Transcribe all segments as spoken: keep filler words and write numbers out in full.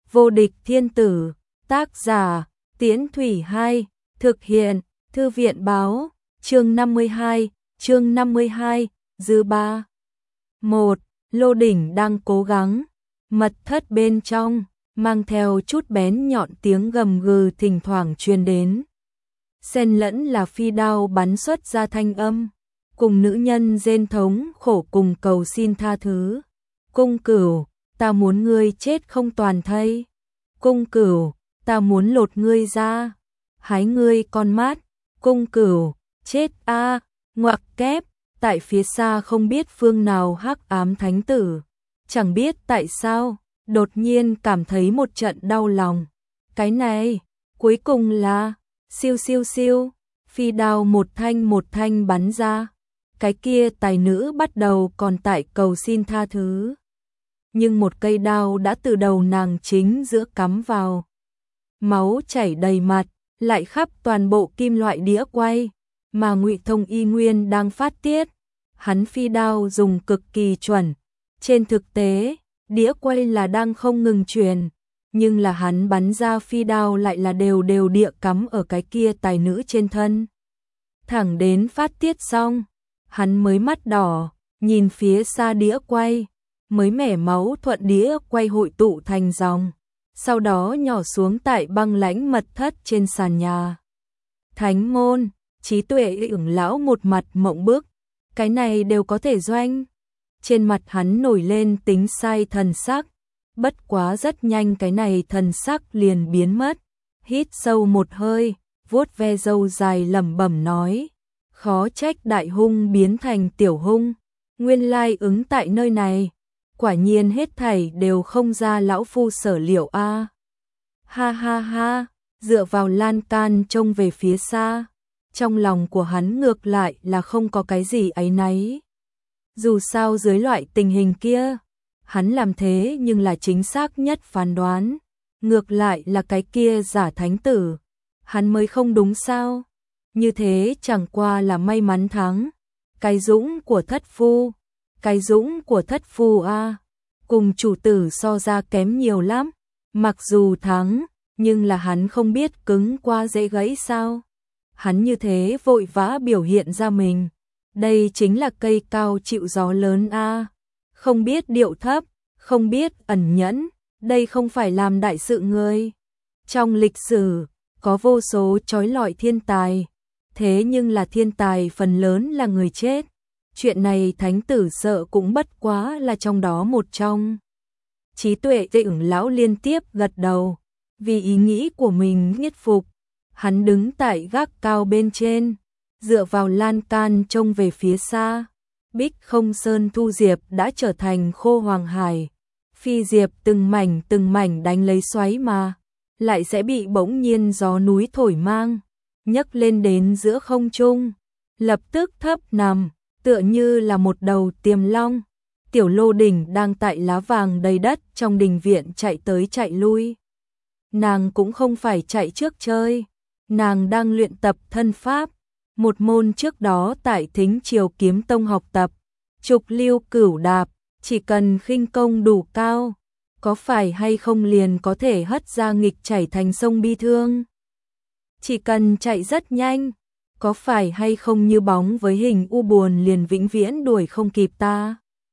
Vô địch thiên tử, tác giả, Tiễn Thủy Hai, thực hiện, Thư viện báo, chương năm mươi hai, chương năm mươi hai, dư ba. một. Lô Đỉnh đang cố gắng, mật thất bên trong, mang theo chút bén nhọn tiếng gầm gừ thỉnh thoảng truyền đến. Xen lẫn là phi đao bắn xuất ra thanh âm, cùng nữ nhân rên thống khổ cùng cầu xin tha thứ. Cung Cửu, ta muốn ngươi chết không toàn thây. Cung Cửu, ta muốn lột ngươi ra, hái ngươi con mắt. Cung Cửu, chết a, à, ngoặc kép. Tại phía xa không biết phương nào hắc ám thánh tử, chẳng biết tại sao, đột nhiên cảm thấy một trận đau lòng. Cái này, cuối cùng là, siêu siêu siêu, phi đao một thanh một thanh bắn ra. Cái kia tài nữ bắt đầu còn tại cầu xin tha thứ. Nhưng một cây đao đã từ đầu nàng chính giữa cắm vào. Máu chảy đầy mặt, lại khắp toàn bộ kim loại đĩa quay. Mà Ngụy Thông y nguyên đang phát tiết, hắn phi đao dùng cực kỳ chuẩn. Trên thực tế, đĩa quay là đang không ngừng truyền, nhưng là hắn bắn ra phi đao lại là đều đều địa cắm ở cái kia tài nữ trên thân. Thẳng đến phát tiết xong, hắn mới mắt đỏ, nhìn phía xa đĩa quay, mới mẻ máu thuận đĩa quay hội tụ thành dòng, sau đó nhỏ xuống tại băng lãnh mật thất trên sàn nhà. Thánh môn, Trí Tuệ ửng lão một mặt mộng bức, cái này đều có thể doanh. Trên mặt hắn nổi lên tính sai thần sắc, bất quá rất nhanh cái này thần sắc liền biến mất. Hít sâu một hơi, vuốt ve râu dài lẩm bẩm nói, khó trách đại hung biến thành tiểu hung, nguyên lai ứng tại nơi này, quả nhiên hết thảy đều không ra lão phu sở liệu a. À. Ha ha ha, dựa vào lan can trông về phía xa. Trong lòng của hắn ngược lại là không có cái gì áy náy. Dù sao dưới loại tình hình kia, hắn làm thế nhưng là chính xác nhất phán đoán. Ngược lại là cái kia giả thánh tử, hắn mới không đúng sao. Như thế chẳng qua là may mắn thắng. Cái dũng của thất phu, cái dũng của thất phu a, à, cùng chủ tử so ra kém nhiều lắm. Mặc dù thắng, nhưng là hắn không biết cứng qua dễ gãy sao. Hắn như thế vội vã biểu hiện ra mình, đây chính là cây cao chịu gió lớn a, à. Không biết điệu thấp, không biết ẩn nhẫn, đây không phải làm đại sự người. Trong lịch sử, có vô số chói lọi thiên tài, thế nhưng là thiên tài phần lớn là người chết. Chuyện này thánh tử sợ cũng bất quá là trong đó một trong. Trí Tuệ ửng lão liên tiếp gật đầu, vì ý nghĩ của mình nhất phục. Hắn đứng tại gác cao bên trên, dựa vào lan can trông về phía xa. Bích không sơn thu diệp đã trở thành khô hoàng hải. Phi diệp từng mảnh từng mảnh đánh lấy xoáy mà, lại sẽ bị bỗng nhiên gió núi thổi mang, nhấc lên đến giữa không trung, lập tức thấp nằm, tựa như là một đầu tiềm long. Tiểu Lô Đỉnh đang tại lá vàng đầy đất trong đình viện chạy tới chạy lui. Nàng cũng không phải chạy trước chơi. Nàng đang luyện tập thân pháp, một môn trước đó tại Thính Triều Kiếm Tông học tập, Trục Lưu Cửu Đạp, chỉ cần khinh công đủ cao, có phải hay không liền có thể hất ra nghịch chảy thành sông bi thương. Chỉ cần chạy rất nhanh, có phải hay không như bóng với hình u buồn liền vĩnh viễn đuổi không kịp ta.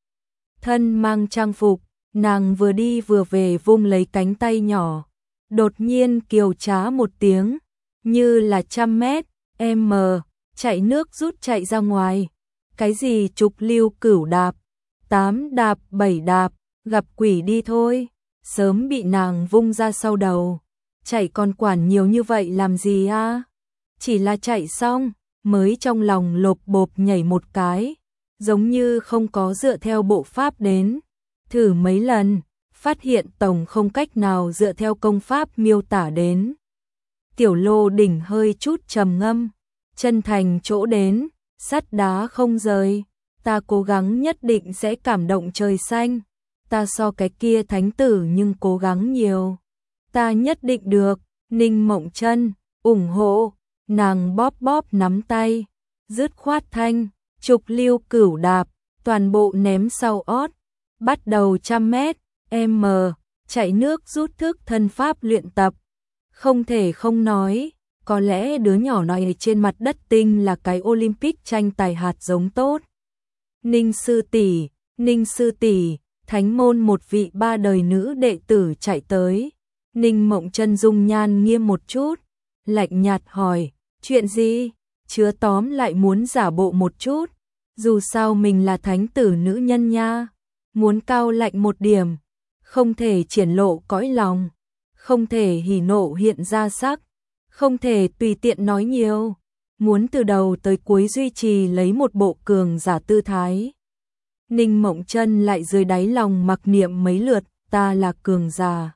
Thân mang trang phục, nàng vừa đi vừa về vung lấy cánh tay nhỏ, đột nhiên kiều trá một tiếng. Như là trăm mét, m, chạy nước rút chạy ra ngoài. Cái gì trục lưu cửu đạp, tám đạp, bảy đạp, gặp quỷ đi thôi. Sớm bị nàng vung ra sau đầu. Chạy còn quản nhiều như vậy làm gì a? À? Chỉ là chạy xong, mới trong lòng lộp bộp nhảy một cái. Giống như không có dựa theo bộ pháp đến. Thử mấy lần, phát hiện tổng không cách nào dựa theo công pháp miêu tả đến. Tiểu Lô Đỉnh hơi chút trầm ngâm, chân thành chỗ đến, sắt đá không rời, ta cố gắng nhất định sẽ cảm động trời xanh, ta so cái kia thánh tử nhưng cố gắng nhiều, ta nhất định được. Ninh Mộng Chân ủng hộ, nàng bóp bóp nắm tay, dứt khoát thanh, Trục Lưu Cửu Đạp, toàn bộ ném sau ót, bắt đầu trăm mét, m, chạy nước rút thức thân pháp luyện tập. Không thể không nói, có lẽ đứa nhỏ này trên mặt đất tinh là cái Olympic tranh tài hạt giống tốt. Ninh sư tỷ, Ninh sư tỷ, thánh môn một vị ba đời nữ đệ tử chạy tới. Ninh Mộng Chân dung nhan nghiêm một chút, lạnh nhạt hỏi, chuyện gì? Chứa tóm lại muốn giả bộ một chút, dù sao mình là thánh tử nữ nhân nha, muốn cao lạnh một điểm, không thể triển lộ cõi lòng, không thể hỉ nộ hiện ra sắc, không thể tùy tiện nói nhiều, muốn từ đầu tới cuối duy trì lấy một bộ cường giả tư thái. Ninh Mộng Chân lại dưới đáy lòng mặc niệm mấy lượt, ta là cường giả.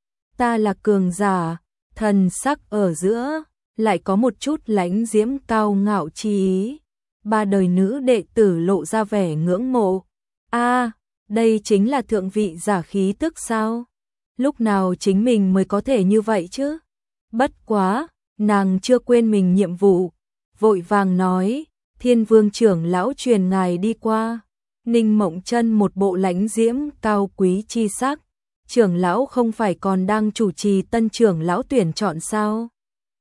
Ta là cường giả, thần sắc ở giữa, lại có một chút lãnh diễm cao ngạo chi ý. Ba đời nữ đệ tử lộ ra vẻ ngưỡng mộ. A, đây chính là thượng vị giả khí tức sao? Lúc nào chính mình mới có thể như vậy chứ? Bất quá, nàng chưa quên mình nhiệm vụ, vội vàng nói, Thiên Vương trưởng lão truyền ngài đi qua. Ninh Mộng Chân một bộ lãnh diễm cao quý chi sắc, trưởng lão không phải còn đang chủ trì tân trưởng lão tuyển chọn sao?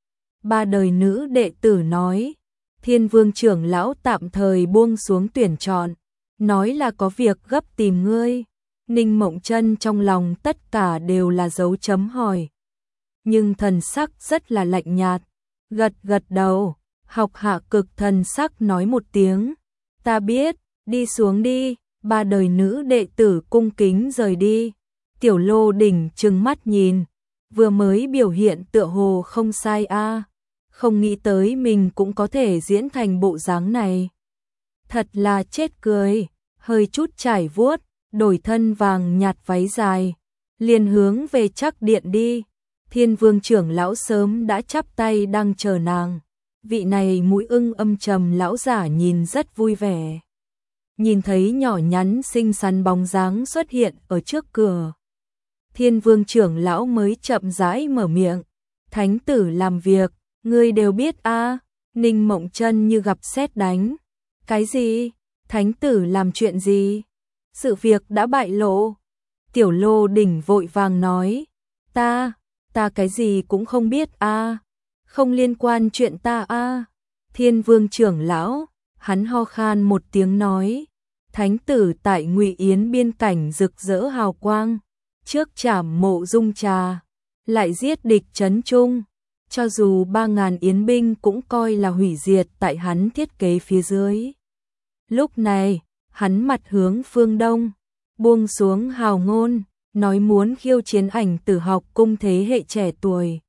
Ba đời nữ đệ tử nói, Thiên Vương trưởng lão tạm thời buông xuống tuyển chọn, nói là có việc gấp tìm ngươi. Ninh Mộng Chân trong lòng tất cả đều là dấu chấm hỏi, nhưng thần sắc rất là lạnh nhạt, gật gật đầu, học hạ cực thần sắc nói một tiếng, ta biết, đi xuống đi. Ba đời nữ đệ tử cung kính rời đi. Tiểu Lô Đỉnh trừng mắt nhìn, vừa mới biểu hiện tựa hồ không sai a, không nghĩ tới mình cũng có thể diễn thành bộ dáng này. Thật là chết cười, hơi chút trải vuốt, đổi thân vàng nhạt váy dài, liền hướng về Trắc Điện đi. Thiên Vương trưởng lão sớm đã chắp tay đang chờ nàng. Vị này mũi ưng âm trầm lão giả nhìn rất vui vẻ. Nhìn thấy nhỏ nhắn xinh xắn bóng dáng xuất hiện ở trước cửa. Thiên Vương trưởng lão mới chậm rãi mở miệng, thánh tử làm việc, ngươi đều biết a. À? Ninh Mộng Chân như gặp sét đánh. Cái gì? Thánh tử làm chuyện gì? Sự việc đã bại lộ. Tiểu Lô Đỉnh vội vàng nói, ta, ta cái gì cũng không biết a, à? Không liên quan chuyện ta a. À? Thiên Vương trưởng lão, hắn ho khan một tiếng nói, thánh tử tại Ngụy Yến biên cảnh rực rỡ hào quang, trước trảm Mộ Dung Trà, lại giết địch trấn trung, cho dù ba ngàn yến binh cũng coi là hủy diệt tại hắn thiết kế phía dưới. Lúc này, hắn mặt hướng phương đông, buông xuống hào ngôn, nói muốn khiêu chiến Ảnh Tử học cung thế hệ trẻ tuổi.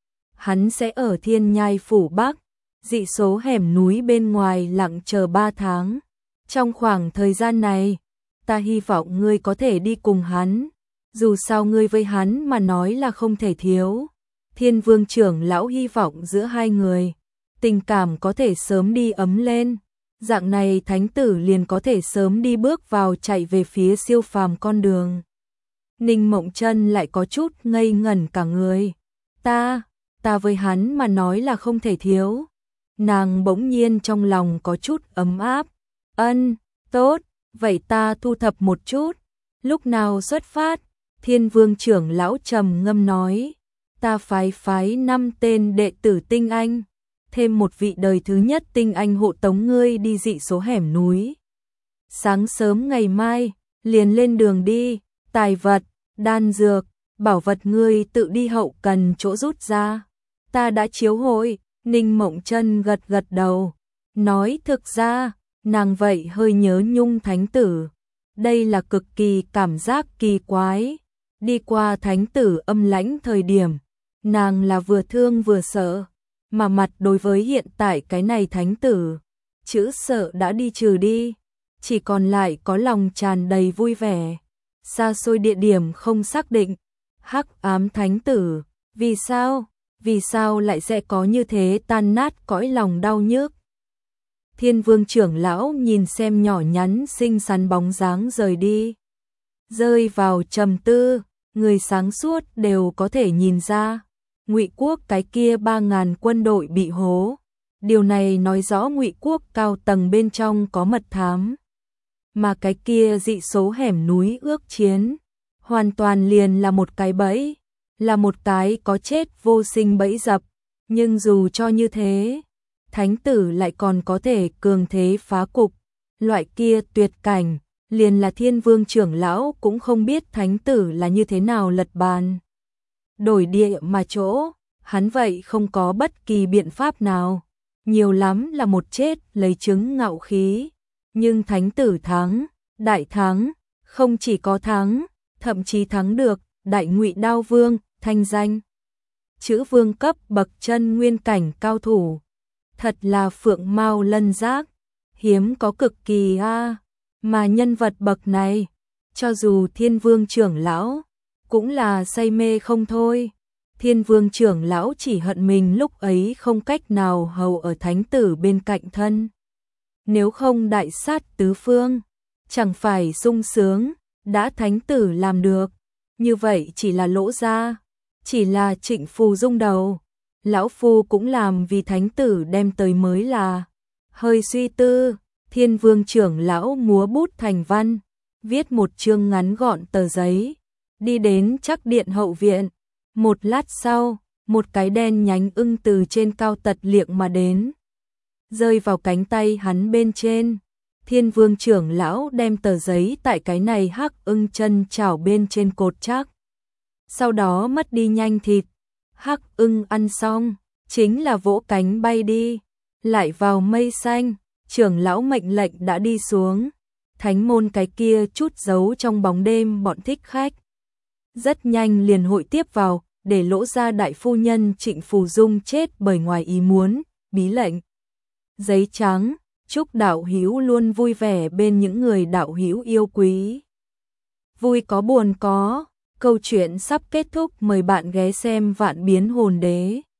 Hắn sẽ ở Thiên Nhai phủ Bắc, dị số hẻm núi bên ngoài lặng chờ ba tháng. Trong khoảng thời gian này, ta hy vọng ngươi có thể đi cùng hắn, dù sao ngươi với hắn mà nói là không thể thiếu. Thiên Vương trưởng lão hy vọng giữa hai người, tình cảm có thể sớm đi ấm lên, dạng này thánh tử liền có thể sớm đi bước vào chạy về phía siêu phàm con đường. Ninh Mộng Chân lại có chút ngây ngẩn cả người. Ta, ta với hắn mà nói là không thể thiếu. Nàng bỗng nhiên trong lòng có chút ấm áp. Ân, tốt, vậy ta thu thập một chút. Lúc nào xuất phát? Thiên Vương trưởng lão trầm ngâm nói, ta phái phái năm tên đệ tử tinh anh, thêm một vị đời thứ nhất tinh anh hộ tống ngươi đi dị số hẻm núi. Sáng sớm ngày mai, liền lên đường đi, tài vật, đan dược, bảo vật ngươi tự đi hậu cần chỗ rút ra. Ta đã chiếu hội. Ninh Mộng Chân gật gật đầu, nói thực ra, nàng vậy hơi nhớ nhung thánh tử. Đây là cực kỳ cảm giác kỳ quái. Đi qua thánh tử âm lãnh thời điểm, nàng là vừa thương vừa sợ, mà mặt đối với hiện tại cái này thánh tử, chữ sợ đã đi trừ đi, chỉ còn lại có lòng tràn đầy vui vẻ. Xa xôi địa điểm không xác định, hắc ám thánh tử, vì sao? Vì sao lại sẽ có như thế tan nát cõi lòng đau nhức? Thiên Vương trưởng lão nhìn xem nhỏ nhắn xinh xắn bóng dáng rời đi, rơi vào trầm tư. Người sáng suốt đều có thể nhìn ra, Ngụy quốc cái kia ba ngàn quân đội bị hố. Điều này nói rõ Ngụy quốc cao tầng bên trong có mật thám. Mà cái kia dị số hẻm núi ước chiến, hoàn toàn liền là một cái bẫy, là một cái có chết vô sinh bẫy dập, nhưng dù cho như thế, thánh tử lại còn có thể cường thế phá cục, loại kia tuyệt cảnh, liền là Thiên Vương trưởng lão cũng không biết thánh tử là như thế nào lật bàn. Đổi địa mà chỗ, hắn vậy không có bất kỳ biện pháp nào, nhiều lắm là một chết lấy chứng ngạo khí, nhưng thánh tử thắng, đại thắng, không chỉ có thắng, thậm chí thắng được Đại Ngụy Đao Vương, thanh danh chữ vương cấp bậc chân nguyên cảnh cao thủ, thật là phượng mao lân giác, hiếm có cực kỳ a, à. Mà nhân vật bậc này, cho dù Thiên Vương trưởng lão cũng là say mê không thôi. Thiên Vương trưởng lão chỉ hận mình lúc ấy không cách nào hầu ở thánh tử bên cạnh thân. Nếu không đại sát tứ phương, chẳng phải sung sướng, đã thánh tử làm được, như vậy chỉ là lỗ ra, chỉ là Trịnh Phù Dung đầu, lão phu cũng làm vì thánh tử đem tới mới là. Hơi suy tư, Thiên Vương trưởng lão múa bút thành văn, viết một chương ngắn gọn tờ giấy, đi đến Trắc điện hậu viện. Một lát sau, một cái đen nhánh ưng từ trên cao tật liệng mà đến, rơi vào cánh tay hắn bên trên. Thiên Vương trưởng lão đem tờ giấy tại cái này hắc ưng chân chảo bên trên cột chắc, sau đó mất đi nhanh thịt. Hắc ưng ăn xong, chính là vỗ cánh bay đi, lại vào mây xanh. Trưởng lão mệnh lệnh đã đi xuống, thánh môn cái kia chút giấu trong bóng đêm bọn thích khách, rất nhanh liền hội tiếp vào, để lỗ ra đại phu nhân Trịnh Phù Dung chết bởi ngoài ý muốn, bí lệnh. Giấy trắng, chúc đạo hữu luôn vui vẻ bên những người đạo hữu yêu quý. Vui có buồn có, câu chuyện sắp kết thúc, mời bạn ghé xem Vạn Biến Hồn Đế.